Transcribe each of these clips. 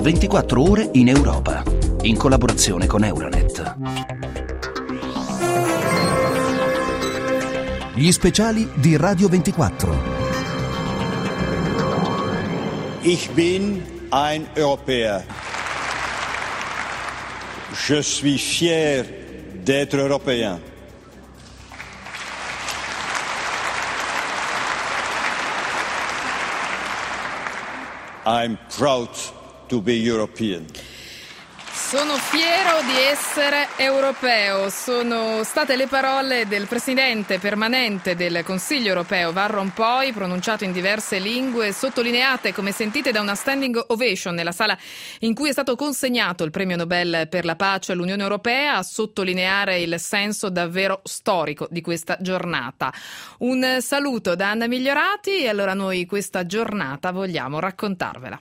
24 ore in Europa, in collaborazione con Euronet. Gli speciali di Radio 24. Ich bin ein Europäer. Je suis fier d'être européen. I'm proud to be European. Sono fiero di essere europeo. Sono state le parole del presidente permanente del Consiglio europeo, Van Rompuy, pronunciato in diverse lingue, sottolineate, come sentite, da una standing ovation nella sala in cui è stato consegnato il premio Nobel per la pace all'Unione Europea, a sottolineare il senso davvero storico di questa giornata. Un saluto da Anna Migliorati e allora noi questa giornata vogliamo raccontarvela.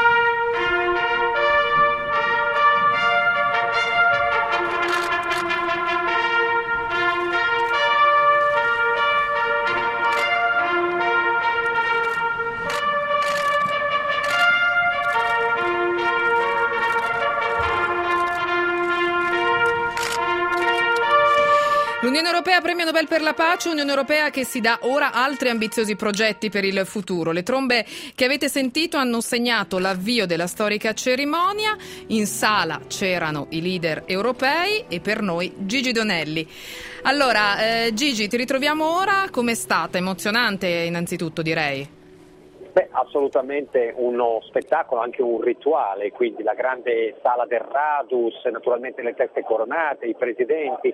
L'Unione Europea, premio Nobel per la pace, Unione Europea che si dà ora altri ambiziosi progetti per il futuro. Le trombe che avete sentito hanno segnato l'avvio della storica cerimonia. In sala c'erano i leader europei e per noi Gigi Donelli. Allora, Gigi, ti ritroviamo ora. Com'è stata? Emozionante innanzitutto, direi. Assolutamente uno spettacolo, anche un rituale, quindi la grande sala del Radus, naturalmente le teste coronate, i presidenti,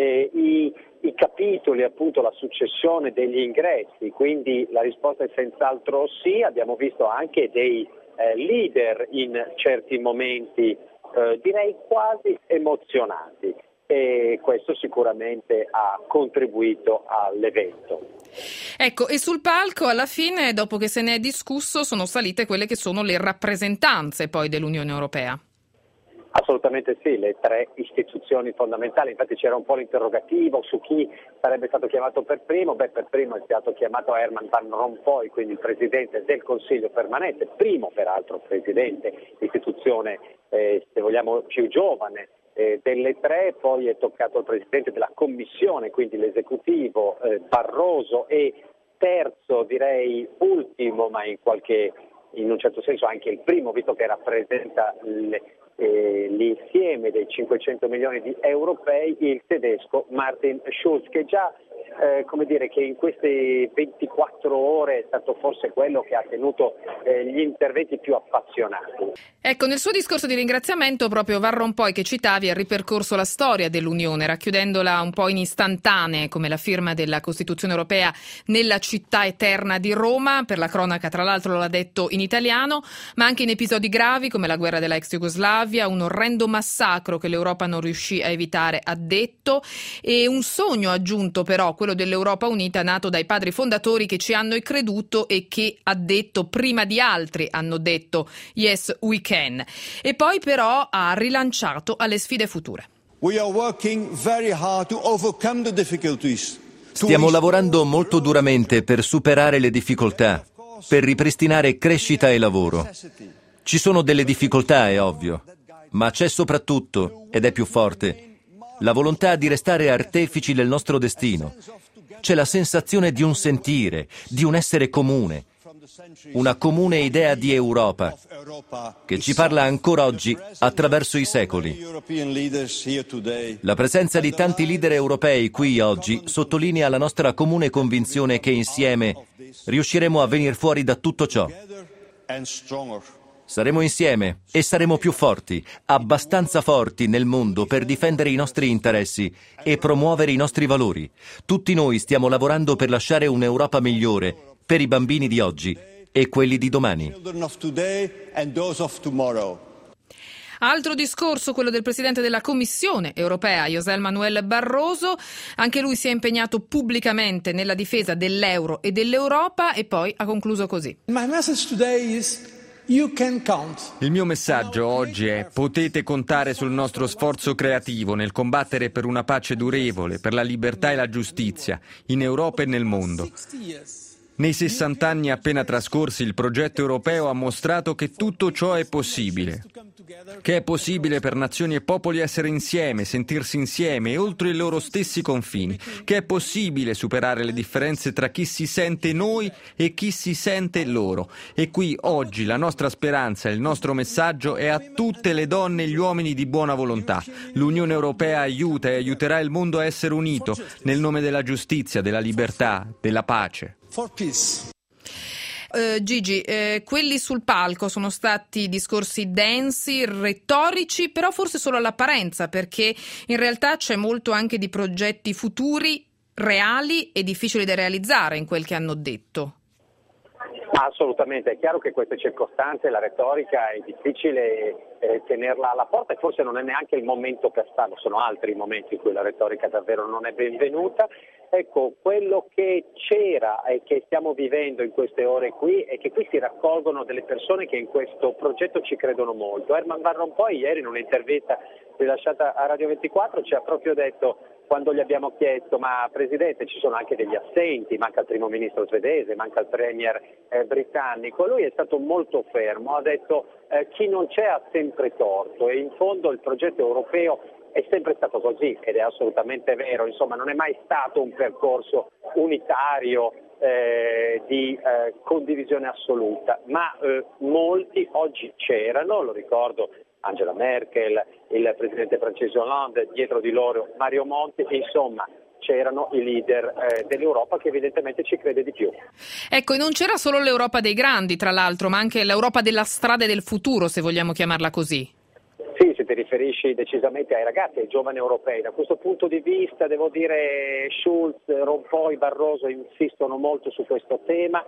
i capitoli, appunto la successione degli ingressi, quindi la risposta è senz'altro sì. Abbiamo visto anche dei leader in certi momenti, direi quasi emozionati, e questo sicuramente ha contribuito all'evento. Ecco, e sul palco alla fine, dopo che se ne è discusso, sono salite quelle che sono le rappresentanze poi dell'Unione Europea. Assolutamente sì, le tre istituzioni fondamentali. Infatti c'era un po' l'interrogativo su chi sarebbe stato chiamato per primo. Per primo è stato chiamato Herman Van Rompuy, quindi il presidente del Consiglio permanente, primo peraltro presidente, istituzione se vogliamo più giovane delle tre. Poi è toccato al presidente della Commissione, quindi l'esecutivo Barroso, e terzo, direi ultimo, ma in un certo senso anche il primo, visto che rappresenta l'insieme dei 500 milioni di europei, il tedesco Martin Schulz, che già che in queste 24 ore è stato forse quello che ha tenuto gli interventi più appassionati. Ecco, nel suo discorso di ringraziamento proprio Van Rompuy, che citavi, ha ripercorso la storia dell'Unione, racchiudendola un po' in istantanee, come la firma della Costituzione europea nella città eterna di Roma. Per la cronaca, tra l'altro, l'ha detto in italiano, ma anche in episodi gravi come la guerra della ex Jugoslavia, un orrendo massacro che l'Europa non riuscì a evitare, ha detto, e un sogno aggiunto però, quello dell'Europa unita, nato dai padri fondatori che ci hanno creduto e che, ha detto, prima di altri hanno detto yes we can. E poi però ha rilanciato alle sfide future. We are working very hard to overcome the difficulties. Stiamo lavorando molto duramente per superare le difficoltà, per ripristinare crescita e lavoro. Ci sono delle difficoltà, è ovvio, ma c'è soprattutto, ed è più forte, la volontà di restare artefici del nostro destino. C'è la sensazione di un sentire, di un essere comune, una comune idea di Europa che ci parla ancora oggi attraverso i secoli. La presenza di tanti leader europei qui oggi sottolinea la nostra comune convinzione che insieme riusciremo a venire fuori da tutto ciò. Saremo insieme e saremo più forti, abbastanza forti nel mondo per difendere i nostri interessi e promuovere i nostri valori. Tutti noi stiamo lavorando per lasciare un'Europa migliore per i bambini di oggi e quelli di domani. Altro discorso, quello del Presidente della Commissione europea, José Manuel Barroso. Anche lui si è impegnato pubblicamente nella difesa dell'euro e dell'Europa e poi ha concluso così. My message today is you can count. Il mio messaggio oggi è: potete contare sul nostro sforzo creativo nel combattere per una pace durevole, per la libertà e la giustizia, in Europa e nel mondo. Nei 60 anni appena trascorsi il progetto europeo ha mostrato che tutto ciò è possibile. Che è possibile per nazioni e popoli essere insieme, sentirsi insieme e oltre i loro stessi confini. Che è possibile superare le differenze tra chi si sente noi e chi si sente loro. E qui oggi la nostra speranza e il nostro messaggio è a tutte le donne e gli uomini di buona volontà. L'Unione Europea aiuta e aiuterà il mondo a essere unito nel nome della giustizia, della libertà, della pace. Gigi, quelli sul palco sono stati discorsi densi, retorici, però forse solo all'apparenza, perché in realtà c'è molto anche di progetti futuri, reali e difficili da realizzare in quel che hanno detto. Assolutamente, è chiaro che queste circostanze, la retorica è difficile tenerla alla porta e forse non è neanche il momento per farlo, sono altri momenti in cui la retorica davvero non è benvenuta. Ecco, quello che c'era e che stiamo vivendo in queste ore qui è che qui si raccolgono delle persone che in questo progetto ci credono molto. Herman Van Rompuy ieri in un'intervista rilasciata a Radio 24 ci ha proprio detto, quando gli abbiamo chiesto ma Presidente ci sono anche degli assenti, manca il primo ministro svedese, manca il premier britannico, lui è stato molto fermo, ha detto chi non c'è ha sempre torto e in fondo il progetto europeo è sempre stato così ed è assolutamente vero, insomma non è mai stato un percorso unitario di condivisione assoluta, ma molti oggi c'erano, lo ricordo Angela Merkel, il presidente francese Hollande, dietro di loro Mario Monti, insomma c'erano i leader dell'Europa che evidentemente ci crede di più. Ecco, e non c'era solo l'Europa dei grandi, tra l'altro, ma anche l'Europa della strada e del futuro, se vogliamo chiamarla così. Sì, se ti riferisci decisamente ai ragazzi, ai giovani europei. Da questo punto di vista, devo dire, Schulz, Rompuy, Barroso insistono molto su questo tema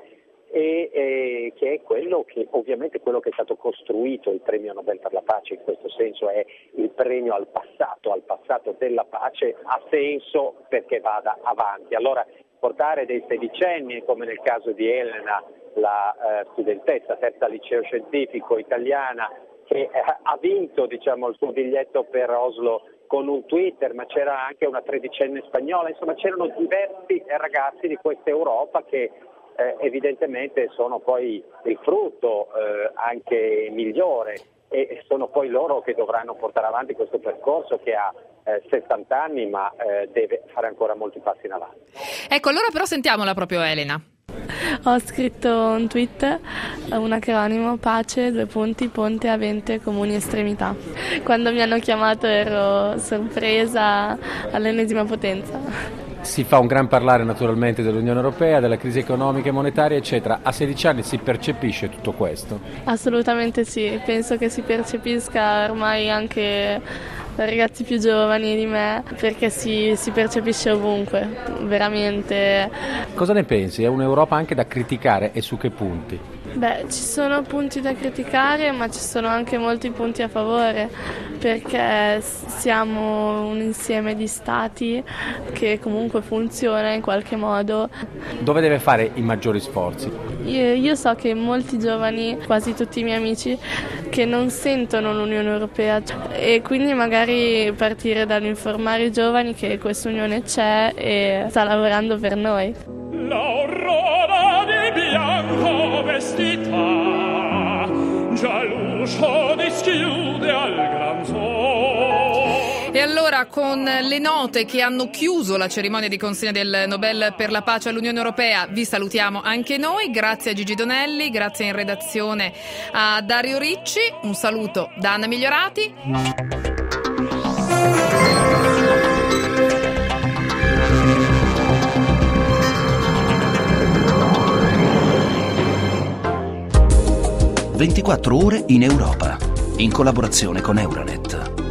e che è quello che ovviamente quello che è stato costruito il premio Nobel per la pace, in questo senso è il premio al passato della pace, ha senso perché vada avanti. Allora portare dei sedicenni, come nel caso di Elena, la studentessa terza liceo scientifico italiana, che ha vinto il suo biglietto per Oslo con un Twitter, ma c'era anche una tredicenne spagnola, insomma c'erano diversi ragazzi di questa Europa che evidentemente sono poi il frutto anche migliore e sono poi loro che dovranno portare avanti questo percorso che ha 60 anni ma deve fare ancora molti passi in avanti. Ecco, allora però sentiamola proprio Elena. Ho scritto un tweet, un acronimo, pace, ponte, avente, comuni estremità. Quando mi hanno chiamato ero sorpresa all'ennesima potenza. Si fa un gran parlare naturalmente dell'Unione Europea, della crisi economica e monetaria, eccetera. A 16 anni si percepisce tutto questo? Assolutamente sì, penso che si percepisca ormai anche dai ragazzi più giovani di me, perché si percepisce ovunque, veramente. Cosa ne pensi? È un'Europa anche da criticare e su che punti? Beh, ci sono punti da criticare, ma ci sono anche molti punti a favore, perché siamo un insieme di stati che comunque funziona in qualche modo. Dove deve fare i maggiori sforzi? Io so che molti giovani, quasi tutti i miei amici, che non sentono l'Unione Europea e quindi magari partire dall'informare i giovani che questa unione c'è e sta lavorando per noi. L'aurora di bianco vestita, già l'uscio dischiude al gran sole. E allora con le note che hanno chiuso la cerimonia di consegna del Nobel per la pace all'Unione Europea vi salutiamo anche noi, grazie a Gigi Donelli, grazie in redazione a Dario Ricci, un saluto da Anna Migliorati. «24 ore in Europa», in collaborazione con Euronet.